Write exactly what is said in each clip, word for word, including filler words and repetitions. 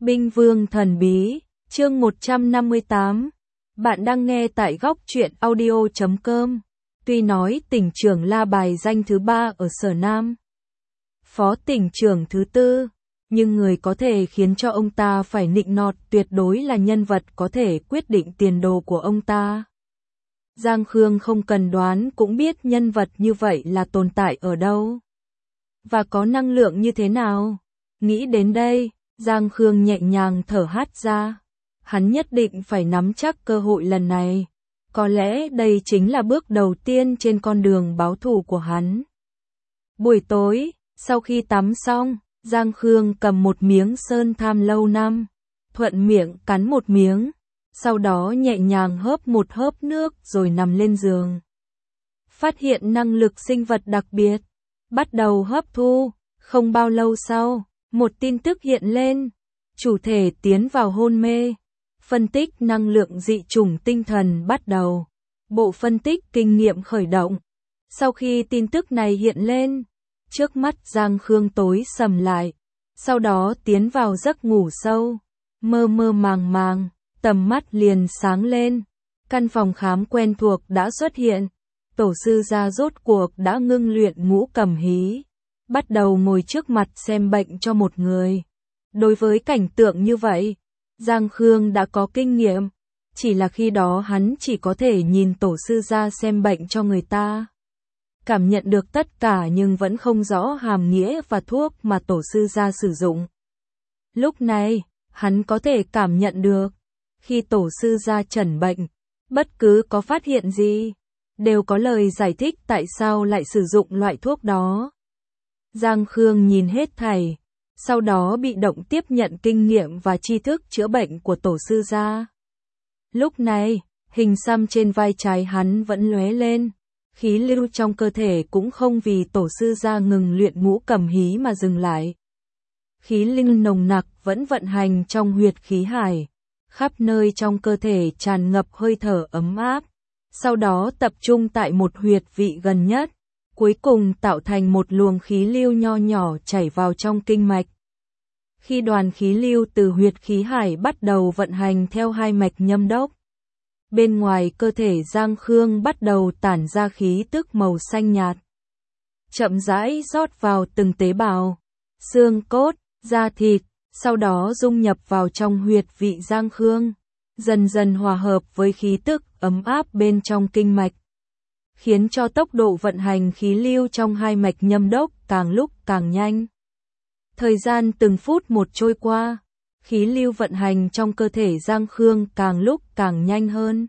Binh Vương Thần Bí, chương một trăm năm mươi tám. Bạn đang nghe tại góc truyện audio chấm com. Tuy nói tỉnh trưởng La bài danh thứ ba ở Sở Nam, phó tỉnh trưởng thứ tư, nhưng người có thể khiến cho ông ta phải nịnh nọt tuyệt đối là nhân vật có thể quyết định tiền đồ của ông ta. Giang Khương không cần đoán cũng biết nhân vật như vậy là tồn tại ở đâu, và có năng lượng như thế nào. Nghĩ đến đây, Giang Khương nhẹ nhàng thở hắt ra. Hắn nhất định phải nắm chắc cơ hội lần này. Có lẽ đây chính là bước đầu tiên trên con đường báo thù của hắn. Buổi tối, sau khi tắm xong, Giang Khương cầm một miếng sơn tham lâu năm, thuận miệng cắn một miếng, sau đó nhẹ nhàng hớp một hớp nước rồi nằm lên giường. Phát hiện năng lực sinh vật đặc biệt, bắt đầu hấp thu. Không bao lâu sau, một tin tức hiện lên, chủ thể tiến vào hôn mê. Phân tích năng lượng dị chủng tinh thần bắt đầu. Bộ phân tích kinh nghiệm khởi động. Sau khi tin tức này hiện lên, trước mắt Giang Khương tối sầm lại, sau đó tiến vào giấc ngủ sâu, mơ mơ màng màng, tầm mắt liền sáng lên. Căn phòng khám quen thuộc đã xuất hiện, tổ sư gia rốt cuộc đã ngưng luyện ngũ cầm hí, bắt đầu ngồi trước mặt xem bệnh cho một người. Đối với cảnh tượng như vậy, Giang Khương đã có kinh nghiệm, chỉ là khi đó hắn chỉ có thể nhìn tổ sư gia xem bệnh cho người ta. Cảm nhận được tất cả nhưng vẫn không rõ hàm nghĩa và thuốc mà tổ sư gia sử dụng. Lúc này, hắn có thể cảm nhận được, khi tổ sư gia chẩn bệnh, bất cứ có phát hiện gì, đều có lời giải thích tại sao lại sử dụng loại thuốc đó. Giang Khương nhìn hết thảy, sau đó bị động tiếp nhận kinh nghiệm và tri thức chữa bệnh của tổ sư gia. Lúc này, hình xăm trên vai trái hắn vẫn lóe lên, khí lưu trong cơ thể cũng không vì tổ sư gia ngừng luyện ngũ cầm hí mà dừng lại. Khí linh nồng nặc vẫn vận hành trong huyệt khí hải, khắp nơi trong cơ thể tràn ngập hơi thở ấm áp, sau đó tập trung tại một huyệt vị gần nhất, cuối cùng tạo thành một luồng khí lưu nho nhỏ chảy vào trong kinh mạch. Khi đoàn khí lưu từ huyệt khí hải bắt đầu vận hành theo hai mạch nhâm đốc, bên ngoài cơ thể Giang Khương bắt đầu tản ra khí tức màu xanh nhạt, chậm rãi rót vào từng tế bào, xương cốt, da thịt, sau đó dung nhập vào trong huyệt vị Giang Khương, dần dần hòa hợp với khí tức ấm áp bên trong kinh mạch, khiến cho tốc độ vận hành khí lưu trong hai mạch nhâm đốc càng lúc càng nhanh. Thời gian từng phút một trôi qua, khí lưu vận hành trong cơ thể Giang Khương càng lúc càng nhanh hơn.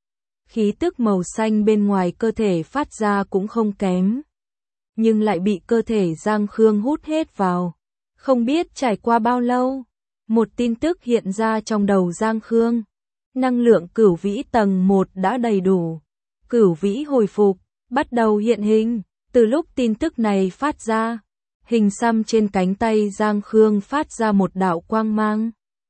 Khí tức màu xanh bên ngoài cơ thể phát ra cũng không kém, nhưng lại bị cơ thể Giang Khương hút hết vào. Không biết trải qua bao lâu, một tin tức hiện ra trong đầu Giang Khương. Năng lượng cửu vĩ tầng một đã đầy đủ. Cửu vĩ hồi phục, bắt đầu hiện hình. Từ lúc tin tức này phát ra, hình xăm trên cánh tay Giang Khương phát ra một đạo quang mang.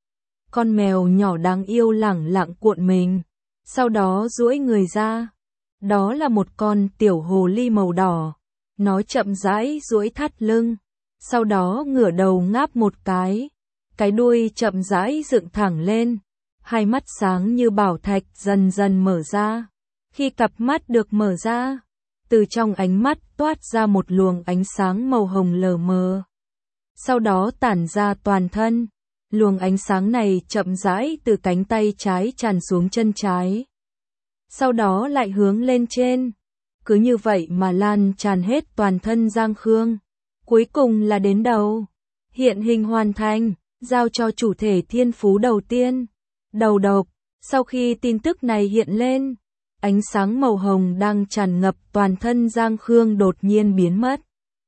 Con mèo nhỏ đáng yêu lẳng lặng cuộn mình, sau đó duỗi người ra. Đó là một con tiểu hồ ly màu đỏ. Nó chậm rãi duỗi thắt lưng, sau đó ngửa đầu ngáp một cái. Cái đuôi chậm rãi dựng thẳng lên, hai mắt sáng như bảo thạch dần dần mở ra. Khi cặp mắt được mở ra, từ trong ánh mắt toát ra một luồng ánh sáng màu hồng lờ mờ, sau đó tản ra toàn thân. Luồng ánh sáng này chậm rãi từ cánh tay trái tràn xuống chân trái, sau đó lại hướng lên trên, cứ như vậy mà lan tràn hết toàn thân Giang Khương, cuối cùng là đến đầu. Hiện hình hoàn thành, giao cho chủ thể thiên phú đầu tiên, đầu độc. Sau khi tin tức này hiện lên, ánh sáng màu hồng đang tràn ngập toàn thân Giang Khương đột nhiên biến mất.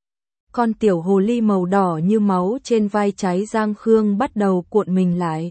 Con tiểu hồ ly màu đỏ như máu trên vai trái Giang Khương bắt đầu cuộn mình lại.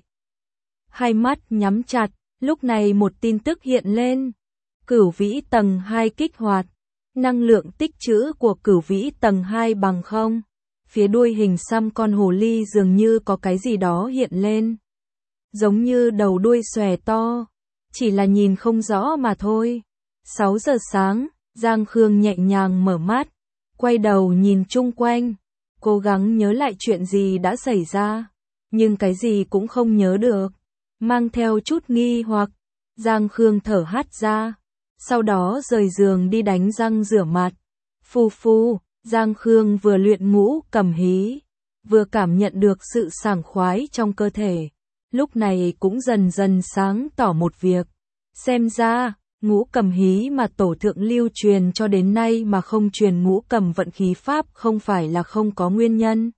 Hai mắt nhắm chặt, lúc này một tin tức hiện lên. Cửu vĩ tầng hai kích hoạt. Năng lượng tích trữ của cửu vĩ tầng hai bằng không. Phía đuôi hình xăm con hồ ly dường như có cái gì đó hiện lên. Giống như đầu đuôi xòe to. Chỉ là nhìn không rõ mà thôi. sáu giờ sáng, Giang Khương nhẹ nhàng mở mắt, quay đầu nhìn chung quanh, cố gắng nhớ lại chuyện gì đã xảy ra. nhưng cái gì cũng không nhớ được. Mang theo chút nghi hoặc, Giang Khương thở hắt ra, sau đó rời giường đi đánh răng rửa mặt. Phu phu, Giang Khương vừa luyện ngũ cầm hí, vừa cảm nhận được sự sảng khoái trong cơ thể. Lúc này cũng dần dần sáng tỏ một việc. Xem ra, ngũ cầm hí mà tổ thượng lưu truyền cho đến nay mà không truyền ngũ cầm vận khí pháp không phải là không có nguyên nhân.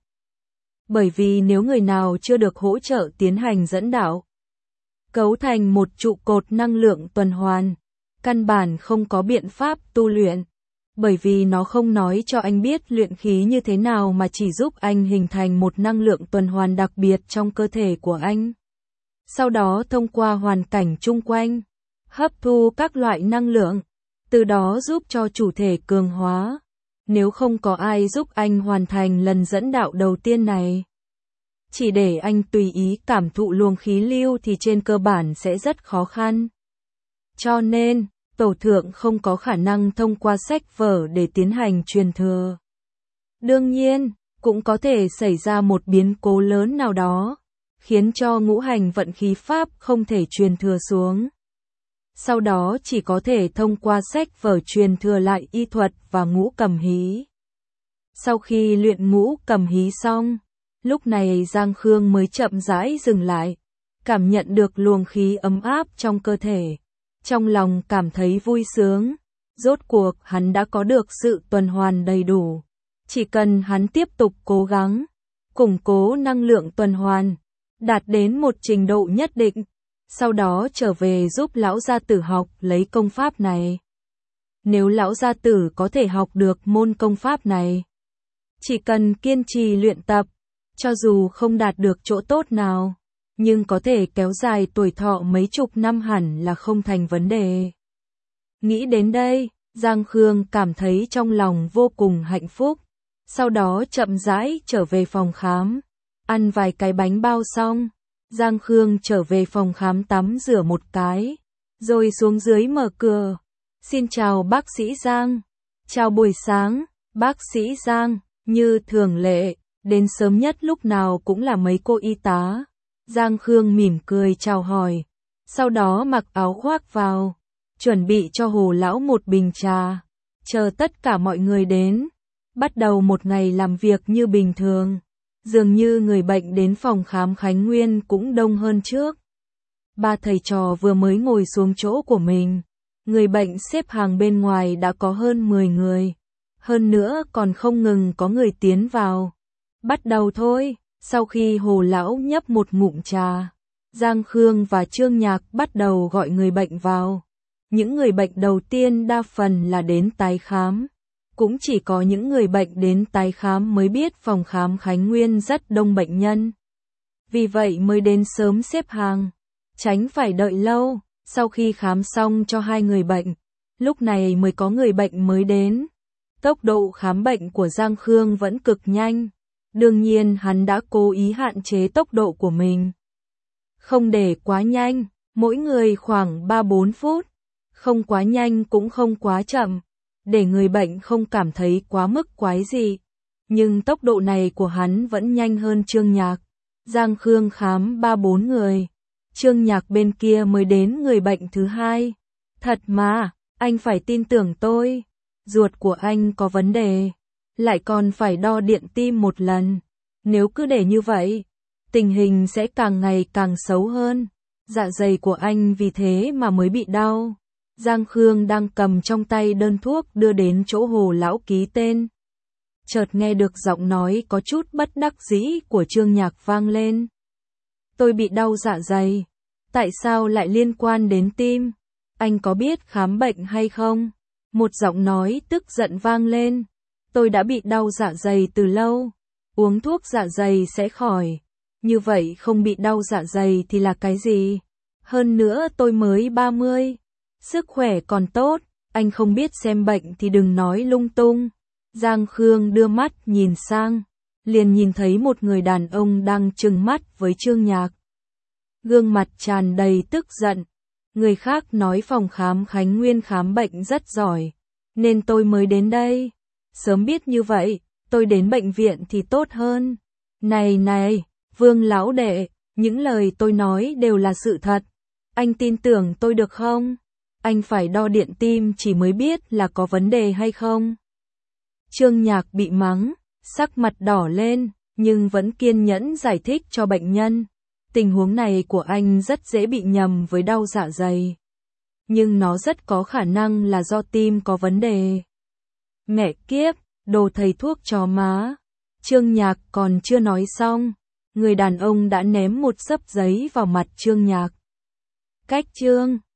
Bởi vì nếu người nào chưa được hỗ trợ tiến hành dẫn đạo, cấu thành một trụ cột năng lượng tuần hoàn, căn bản không có biện pháp tu luyện. Bởi vì nó không nói cho anh biết luyện khí như thế nào mà chỉ giúp anh hình thành một năng lượng tuần hoàn đặc biệt trong cơ thể của anh. Sau đó thông qua hoàn cảnh chung quanh, hấp thu các loại năng lượng, từ đó giúp cho chủ thể cường hóa. Nếu không có ai giúp anh hoàn thành lần dẫn đạo đầu tiên này, chỉ để anh tùy ý cảm thụ luồng khí lưu thì trên cơ bản sẽ rất khó khăn. Cho nên, tổ thượng không có khả năng thông qua sách vở để tiến hành truyền thừa. Đương nhiên, cũng có thể xảy ra một biến cố lớn nào đó, khiến cho ngũ hành vận khí pháp không thể truyền thừa xuống. Sau đó chỉ có thể thông qua sách vở truyền thừa lại y thuật và ngũ cầm hí. Sau khi luyện ngũ cầm hí xong, lúc này Giang Khương mới chậm rãi dừng lại, cảm nhận được luồng khí ấm áp trong cơ thể. Trong lòng cảm thấy vui sướng, rốt cuộc hắn đã có được sự tuần hoàn đầy đủ. Chỉ cần hắn tiếp tục cố gắng, củng cố năng lượng tuần hoàn, đạt đến một trình độ nhất định, sau đó trở về giúp lão gia tử học lấy công pháp này. Nếu lão gia tử có thể học được môn công pháp này, chỉ cần kiên trì luyện tập, cho dù không đạt được chỗ tốt nào, nhưng có thể kéo dài tuổi thọ mấy chục năm hẳn là không thành vấn đề. Nghĩ đến đây, Giang Khương cảm thấy trong lòng vô cùng hạnh phúc, sau đó chậm rãi trở về phòng khám, ăn vài cái bánh bao xong, Giang Khương trở về phòng khám tắm rửa một cái, rồi xuống dưới mở cửa. Xin chào bác sĩ Giang. Chào buổi sáng, bác sĩ Giang, như thường lệ, đến sớm nhất lúc nào cũng là mấy cô y tá. Giang Khương mỉm cười chào hỏi, sau đó mặc áo khoác vào, chuẩn bị cho Hồ lão một bình trà, chờ tất cả mọi người đến, bắt đầu một ngày làm việc như bình thường. Dường như người bệnh đến phòng khám Khánh Nguyên cũng đông hơn trước. Ba thầy trò vừa mới ngồi xuống chỗ của mình, người bệnh xếp hàng bên ngoài đã có hơn mười người, hơn nữa còn không ngừng có người tiến vào. Bắt đầu thôi. Sau khi Hồ lão nhấp một ngụm trà, Giang Khương và Trương Nhạc bắt đầu gọi người bệnh vào. Những người bệnh đầu tiên đa phần là đến tái khám. Cũng chỉ có những người bệnh đến tái khám mới biết phòng khám Khánh Nguyên rất đông bệnh nhân. Vì vậy mới đến sớm xếp hàng, tránh phải đợi lâu. Sau khi khám xong cho hai người bệnh, lúc này mới có người bệnh mới đến. Tốc độ khám bệnh của Giang Khương vẫn cực nhanh. Đương nhiên hắn đã cố ý hạn chế tốc độ của mình. Không để quá nhanh, mỗi người khoảng ba bốn phút. Không quá nhanh cũng không quá chậm, để người bệnh không cảm thấy quá mức quái dị. Nhưng tốc độ này của hắn vẫn nhanh hơn Trương Nhạc. Giang Khương khám ba bốn người. Trương Nhạc bên kia mới đến người bệnh thứ hai. Thật mà, anh phải tin tưởng tôi. Ruột của anh có vấn đề. Lại còn phải đo điện tim một lần. Nếu cứ để như vậy, tình hình sẽ càng ngày càng xấu hơn. Dạ dày của anh vì thế mà mới bị đau. Giang Khương đang cầm trong tay đơn thuốc đưa đến chỗ Hồ lão ký tên. Chợt nghe được giọng nói có chút bất đắc dĩ của Trương Nhạc vang lên. Tôi bị đau dạ dày. Tại sao lại liên quan đến tim? Anh có biết khám bệnh hay không? Một giọng nói tức giận vang lên. Tôi đã bị đau dạ dày từ lâu. Uống thuốc dạ dày sẽ khỏi. Như vậy không bị đau dạ dày thì là cái gì? Hơn nữa tôi mới ba mươi. Sức khỏe còn tốt. Anh không biết xem bệnh thì đừng nói lung tung. Giang Khương đưa mắt nhìn sang. Liền nhìn thấy một người đàn ông đang trừng mắt với Trương Nhạc. Gương mặt tràn đầy tức giận. Người khác nói phòng khám Khánh Nguyên khám bệnh rất giỏi. Nên tôi mới đến đây. Sớm biết như vậy, tôi đến bệnh viện thì tốt hơn. Này này, Vương lão đệ, những lời tôi nói đều là sự thật. Anh tin tưởng tôi được không? Anh phải đo điện tim chỉ mới biết là có vấn đề hay không. Trương Nhạc bị mắng, sắc mặt đỏ lên, nhưng vẫn kiên nhẫn giải thích cho bệnh nhân. Tình huống này của anh rất dễ bị nhầm với đau dạ dày. Nhưng nó rất có khả năng là do tim có vấn đề. Mẹ kiếp, đồ thầy thuốc chó má. Trương Nhạc còn chưa nói xong, người đàn ông đã ném một xấp giấy vào mặt Trương Nhạc. Cách Trương